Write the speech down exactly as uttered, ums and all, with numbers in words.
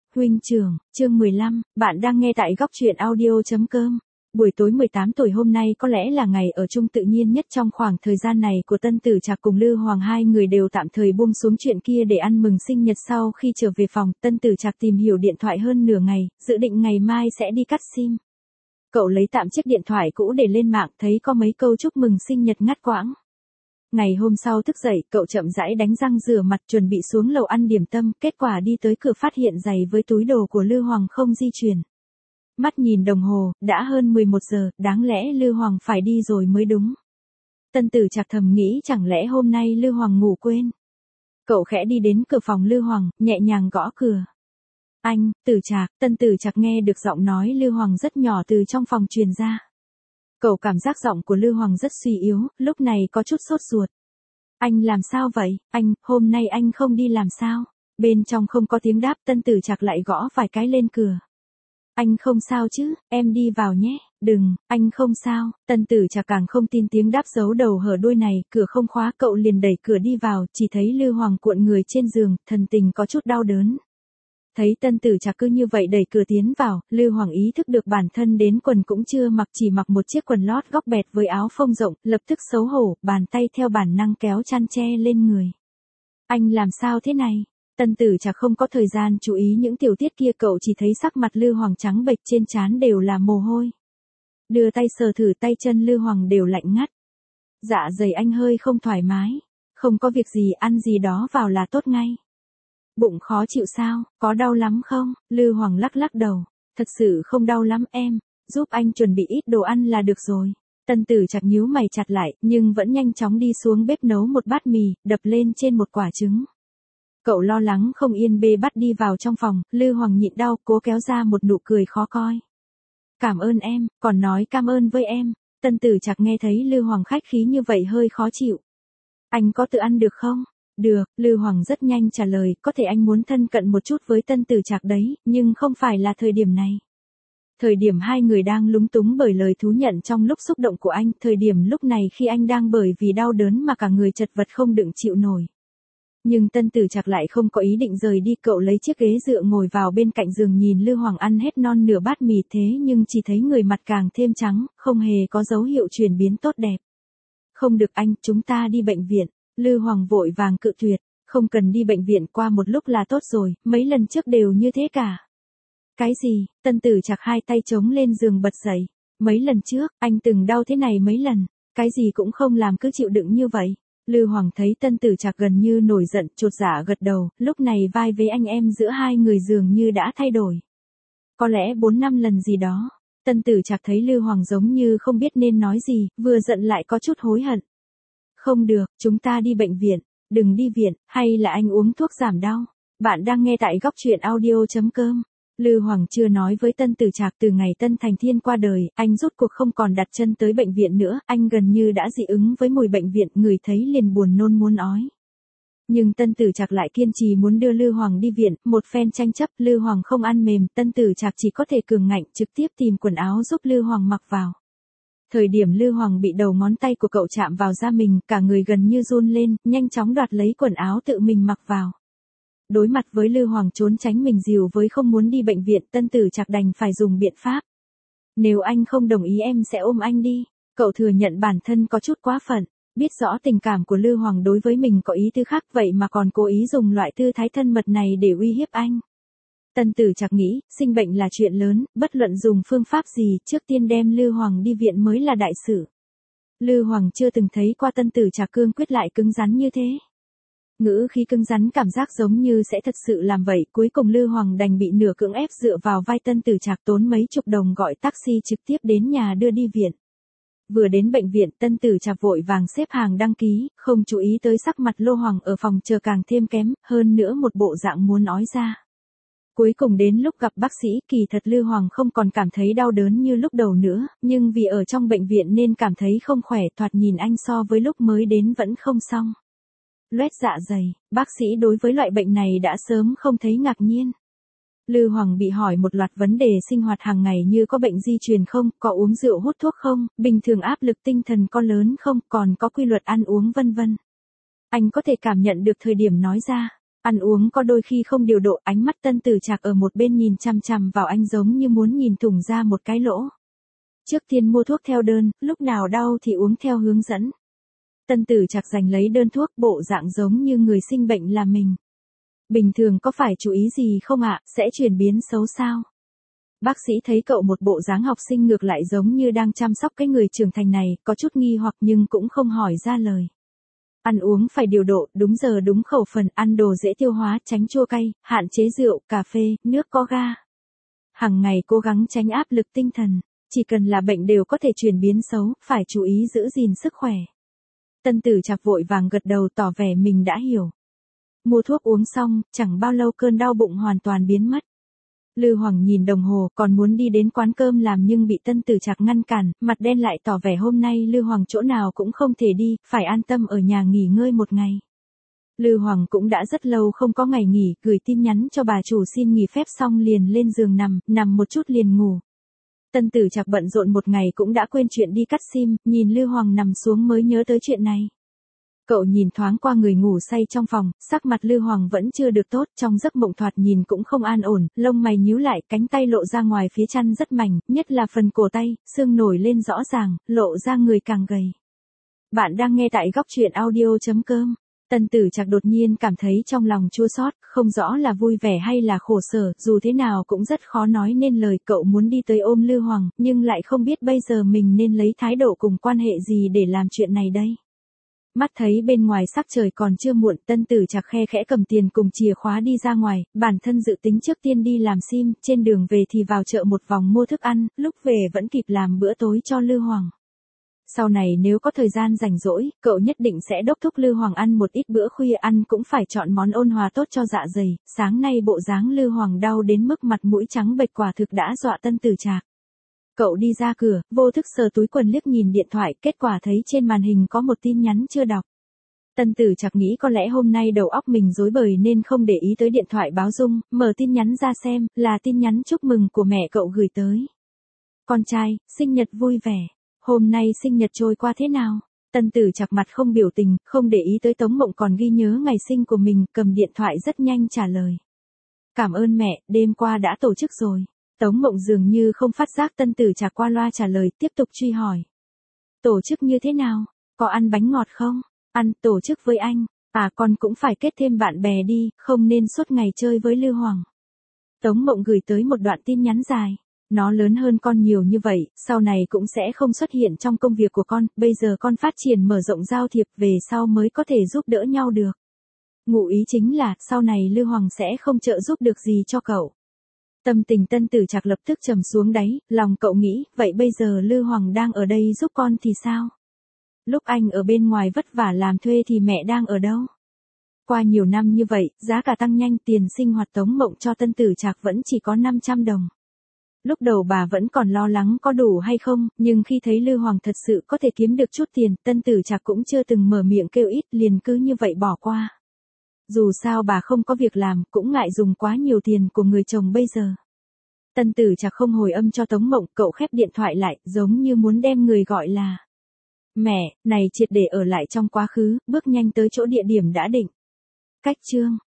Huynh trưởng, chương mười lăm, bạn đang nghe tại góc truyện audio.com. Buổi tối mười tám tuổi hôm nay có lẽ là ngày ở chung tự nhiên nhất trong khoảng thời gian này của Tân Tử Trạc cùng Lư Hoàng, hai người đều tạm thời buông xuống chuyện kia để ăn mừng sinh nhật. Sau khi trở về phòng, Tân Tử Trạc tìm hiểu điện thoại hơn nửa ngày, dự định ngày mai sẽ đi cắt sim. Cậu lấy tạm chiếc điện thoại cũ để lên mạng, thấy có mấy câu chúc mừng sinh nhật ngắt quãng. Ngày hôm sau thức dậy, cậu chậm rãi đánh răng rửa mặt chuẩn bị xuống lầu ăn điểm tâm, kết quả đi tới cửa phát hiện giày với túi đồ của Lư Hoàng không di chuyển. Mắt nhìn đồng hồ, đã hơn mười một giờ, đáng lẽ Lư Hoàng phải đi rồi mới đúng. Tân Tử Trạc thầm nghĩ chẳng lẽ hôm nay Lư Hoàng ngủ quên. Cậu khẽ đi đến cửa phòng Lư Hoàng, nhẹ nhàng gõ cửa. Anh, Tử Trạc. Tân Tử Trạc nghe được giọng nói Lư Hoàng rất nhỏ từ trong phòng truyền ra. Cậu cảm giác giọng của Lư Hoàng rất suy yếu, lúc này có chút sốt ruột. Anh làm sao vậy, anh, hôm nay anh không đi làm sao? Bên trong không có tiếng đáp, Tân Tử Trạc lại gõ vài cái lên cửa. Anh không sao chứ, em đi vào nhé. Đừng, anh không sao. Tân Tử Trạc càng không tin tiếng đáp giấu đầu hở đuôi này, cửa không khóa, cậu liền đẩy cửa đi vào, chỉ thấy Lư Hoàng cuộn người trên giường, thần tình có chút đau đớn. Thấy Tân Tử Trạc cứ như vậy đẩy cửa tiến vào, Lư Hoàng ý thức được bản thân đến quần cũng chưa mặc, chỉ mặc một chiếc quần lót góc bẹt với áo phông rộng, lập tức xấu hổ, bàn tay theo bản năng kéo chăn che lên người. Anh làm sao thế này? Tân Tử Trạc không có thời gian chú ý những tiểu tiết kia, cậu chỉ thấy sắc mặt Lư Hoàng trắng bệch, trên trán đều là mồ hôi. Đưa tay sờ thử tay chân Lư Hoàng đều lạnh ngắt. Dạ dày anh hơi không thoải mái. Không có việc gì, ăn gì đó vào là tốt ngay. Bụng khó chịu sao, có đau lắm không? Lư Hoàng lắc lắc đầu. Thật sự không đau lắm em, giúp anh chuẩn bị ít đồ ăn là được rồi. Tân Tử Trạc nhíu mày chặt lại, nhưng vẫn nhanh chóng đi xuống bếp nấu một bát mì, đập lên trên một quả trứng. Cậu lo lắng không yên bê bắt đi vào trong phòng, Lư Hoàng nhịn đau, cố kéo ra một nụ cười khó coi. Cảm ơn em, còn nói cảm ơn với em. Tân Tử Trạc nghe thấy Lư Hoàng khách khí như vậy hơi khó chịu. Anh có tự ăn được không? Được, Lư Hoàng rất nhanh trả lời, có thể anh muốn thân cận một chút với Tân Tử Trạc đấy, nhưng không phải là thời điểm này. Thời điểm hai người đang lúng túng bởi lời thú nhận trong lúc xúc động của anh, thời điểm lúc này khi anh đang bởi vì đau đớn mà cả người chật vật không đựng chịu nổi. Nhưng Tân Tử Trạc lại không có ý định rời đi, cậu lấy chiếc ghế dựa ngồi vào bên cạnh giường nhìn Lư Hoàng ăn hết non nửa bát mì, thế nhưng chỉ thấy người mặt càng thêm trắng, không hề có dấu hiệu chuyển biến tốt đẹp. Không được anh, chúng ta đi bệnh viện. Lư Hoàng vội vàng cự tuyệt, không cần đi bệnh viện, qua một lúc là tốt rồi, mấy lần trước đều như thế cả. Cái gì? Tân Tử Trạc hai tay chống lên giường bật dậy. Mấy lần trước, anh từng đau thế này mấy lần, cái gì cũng không làm cứ chịu đựng như vậy. Lư Hoàng thấy Tân Tử Trạc gần như nổi giận, chột dạ gật đầu, lúc này vai với anh em giữa hai người dường như đã thay đổi. Có lẽ bốn năm lần gì đó. Tân Tử Trạc thấy Lư Hoàng giống như không biết nên nói gì, vừa giận lại có chút hối hận. Không được, chúng ta đi bệnh viện. Đừng đi viện, hay là anh uống thuốc giảm đau. Bạn đang nghe tại góc truyện audio.com. Lư Hoàng chưa nói với Tân Tử Trạc, từ ngày Tân Thành Thiên qua đời, anh rốt cuộc không còn đặt chân tới bệnh viện nữa, anh gần như đã dị ứng với mùi bệnh viện, ngửi thấy liền buồn nôn muốn ói. Nhưng Tân Tử Trạc lại kiên trì muốn đưa Lư Hoàng đi viện, một phen tranh chấp, Lư Hoàng không ăn mềm, Tân Tử Trạc chỉ có thể cường ngạnh trực tiếp tìm quần áo giúp Lư Hoàng mặc vào. Thời điểm Lư Hoàng bị đầu ngón tay của cậu chạm vào da mình, cả người gần như run lên, nhanh chóng đoạt lấy quần áo tự mình mặc vào. Đối mặt với Lư Hoàng trốn tránh mình dìu với không muốn đi bệnh viện, Tân Tử Trạc đành phải dùng biện pháp. Nếu anh không đồng ý em sẽ ôm anh đi. Cậu thừa nhận bản thân có chút quá phận, biết rõ tình cảm của Lư Hoàng đối với mình có ý tư khác, vậy mà còn cố ý dùng loại tư thái thân mật này để uy hiếp anh. Tân Tử Trạc nghĩ, sinh bệnh là chuyện lớn, bất luận dùng phương pháp gì, trước tiên đem Lư Hoàng đi viện mới là đại sự. Lư Hoàng chưa từng thấy qua Tân Tử Trạc cương quyết lại cứng rắn như thế. Ngữ khí cứng rắn cảm giác giống như sẽ thật sự làm vậy, cuối cùng Lư Hoàng đành bị nửa cưỡng ép dựa vào vai Tân Tử Trạc, tốn mấy chục đồng gọi taxi trực tiếp đến nhà đưa đi viện. Vừa đến bệnh viện, Tân Tử Trạc vội vàng xếp hàng đăng ký, không chú ý tới sắc mặt Lư Hoàng ở phòng chờ càng thêm kém, hơn nữa một bộ dạng muốn ói ra. Cuối cùng đến lúc gặp bác sĩ, kỳ thật Lư Hoàng không còn cảm thấy đau đớn như lúc đầu nữa, nhưng vì ở trong bệnh viện nên cảm thấy không khỏe, thoạt nhìn anh so với lúc mới đến vẫn không xong. Loét dạ dày, bác sĩ đối với loại bệnh này đã sớm không thấy ngạc nhiên. Lư Hoàng bị hỏi một loạt vấn đề sinh hoạt hàng ngày như có bệnh di truyền không, có uống rượu hút thuốc không, bình thường áp lực tinh thần có lớn không, còn có quy luật ăn uống vân vân. Anh có thể cảm nhận được thời điểm nói ra. Ăn uống có đôi khi không điều độ, ánh mắt Tân Tử Trạc ở một bên nhìn chằm chằm vào anh giống như muốn nhìn thủng ra một cái lỗ. Trước tiên mua thuốc theo đơn, lúc nào đau thì uống theo hướng dẫn. Tân Tử Trạc giành lấy đơn thuốc, bộ dạng giống như người sinh bệnh là mình. Bình thường có phải chú ý gì không ạ, sẽ chuyển biến xấu sao? Bác sĩ thấy cậu một bộ dáng học sinh ngược lại giống như đang chăm sóc cái người trưởng thành này, có chút nghi hoặc nhưng cũng không hỏi ra lời. Ăn uống phải điều độ, đúng giờ đúng khẩu phần, ăn đồ dễ tiêu hóa, tránh chua cay, hạn chế rượu, cà phê, nước có ga. Hằng ngày cố gắng tránh áp lực tinh thần, chỉ cần là bệnh đều có thể chuyển biến xấu, phải chú ý giữ gìn sức khỏe. Tân Tử Trạc vội vàng gật đầu tỏ vẻ mình đã hiểu. Mua thuốc uống xong, chẳng bao lâu cơn đau bụng hoàn toàn biến mất. Lư Hoàng nhìn đồng hồ, còn muốn đi đến quán cơm làm nhưng bị Tân Tử Trạc ngăn cản, mặt đen lại tỏ vẻ hôm nay Lư Hoàng chỗ nào cũng không thể đi, phải an tâm ở nhà nghỉ ngơi một ngày. Lư Hoàng cũng đã rất lâu không có ngày nghỉ, gửi tin nhắn cho bà chủ xin nghỉ phép xong liền lên giường nằm, nằm một chút liền ngủ. Tân Tử Trạc bận rộn một ngày cũng đã quên chuyện đi cắt sim, nhìn Lư Hoàng nằm xuống mới nhớ tới chuyện này. Cậu nhìn thoáng qua người ngủ say trong phòng, sắc mặt Lư Hoàng vẫn chưa được tốt, trong giấc mộng thoạt nhìn cũng không an ổn, lông mày nhíu lại, cánh tay lộ ra ngoài phía chăn rất mảnh, nhất là phần cổ tay, xương nổi lên rõ ràng, lộ ra người càng gầy. Bạn đang nghe tại góc truyện audio chấm com. Tân Tử Trạc đột nhiên cảm thấy trong lòng chua xót, không rõ là vui vẻ hay là khổ sở, dù thế nào cũng rất khó nói nên lời, cậu muốn đi tới ôm Lư Hoàng, nhưng lại không biết bây giờ mình nên lấy thái độ cùng quan hệ gì để làm chuyện này đây. Mắt thấy bên ngoài sắc trời còn chưa muộn, Tân Tử Trạc khe khẽ cầm tiền cùng chìa khóa đi ra ngoài, bản thân dự tính trước tiên đi làm sim, trên đường về thì vào chợ một vòng mua thức ăn, lúc về vẫn kịp làm bữa tối cho Lư Hoàng. Sau này nếu có thời gian rảnh rỗi, cậu nhất định sẽ đốc thúc Lư Hoàng ăn một ít bữa khuya, ăn cũng phải chọn món ôn hòa tốt cho dạ dày, sáng nay bộ dáng Lư Hoàng đau đến mức mặt mũi trắng bệch quả thực đã dọa Tân Tử Trạc. Cậu đi ra cửa, vô thức sờ túi quần liếc nhìn điện thoại, kết quả thấy trên màn hình có một tin nhắn chưa đọc. Tân Tử Trạc nghĩ có lẽ hôm nay đầu óc mình rối bời nên không để ý tới điện thoại báo rung, mở tin nhắn ra xem, là tin nhắn chúc mừng của mẹ cậu gửi tới. Con trai, sinh nhật vui vẻ. Hôm nay sinh nhật trôi qua thế nào? Tân Tử Trạc mặt không biểu tình, không để ý tới Tống Mộng còn ghi nhớ ngày sinh của mình, cầm điện thoại rất nhanh trả lời. Cảm ơn mẹ, đêm qua đã tổ chức rồi. Tống Mộng dường như không phát giác Tân Tử Trạc qua loa trả lời, tiếp tục truy hỏi. Tổ chức như thế nào? Có ăn bánh ngọt không? Ăn, tổ chức với anh. À con cũng phải kết thêm bạn bè đi, không nên suốt ngày chơi với Lư Hoàng. Tống Mộng gửi tới một đoạn tin nhắn dài. Nó lớn hơn con nhiều như vậy, sau này cũng sẽ không xuất hiện trong công việc của con, bây giờ con phát triển mở rộng giao thiệp, về sau mới có thể giúp đỡ nhau được. Ngụ ý chính là, sau này Lư Hoàng sẽ không trợ giúp được gì cho cậu. Tâm tình Tân Tử Trạc lập tức trầm xuống đáy, lòng cậu nghĩ, vậy bây giờ Lư Hoàng đang ở đây giúp con thì sao? Lúc anh ở bên ngoài vất vả làm thuê thì mẹ đang ở đâu? Qua nhiều năm như vậy, giá cả tăng nhanh, tiền sinh hoạt Tống Mộng cho Tân Tử Trạc vẫn chỉ có năm trăm đồng. Lúc đầu bà vẫn còn lo lắng có đủ hay không, nhưng khi thấy Lư Hoàng thật sự có thể kiếm được chút tiền, Tân Tử Trạc cũng chưa từng mở miệng kêu ít, liền cứ như vậy bỏ qua. Dù sao bà không có việc làm, cũng ngại dùng quá nhiều tiền của người chồng bây giờ. Tân Tử Trạc không hồi âm cho Tống Mộng, cậu khép điện thoại lại, giống như muốn đem người gọi là mẹ, này triệt để ở lại trong quá khứ, bước nhanh tới chỗ địa điểm đã định. Cách chương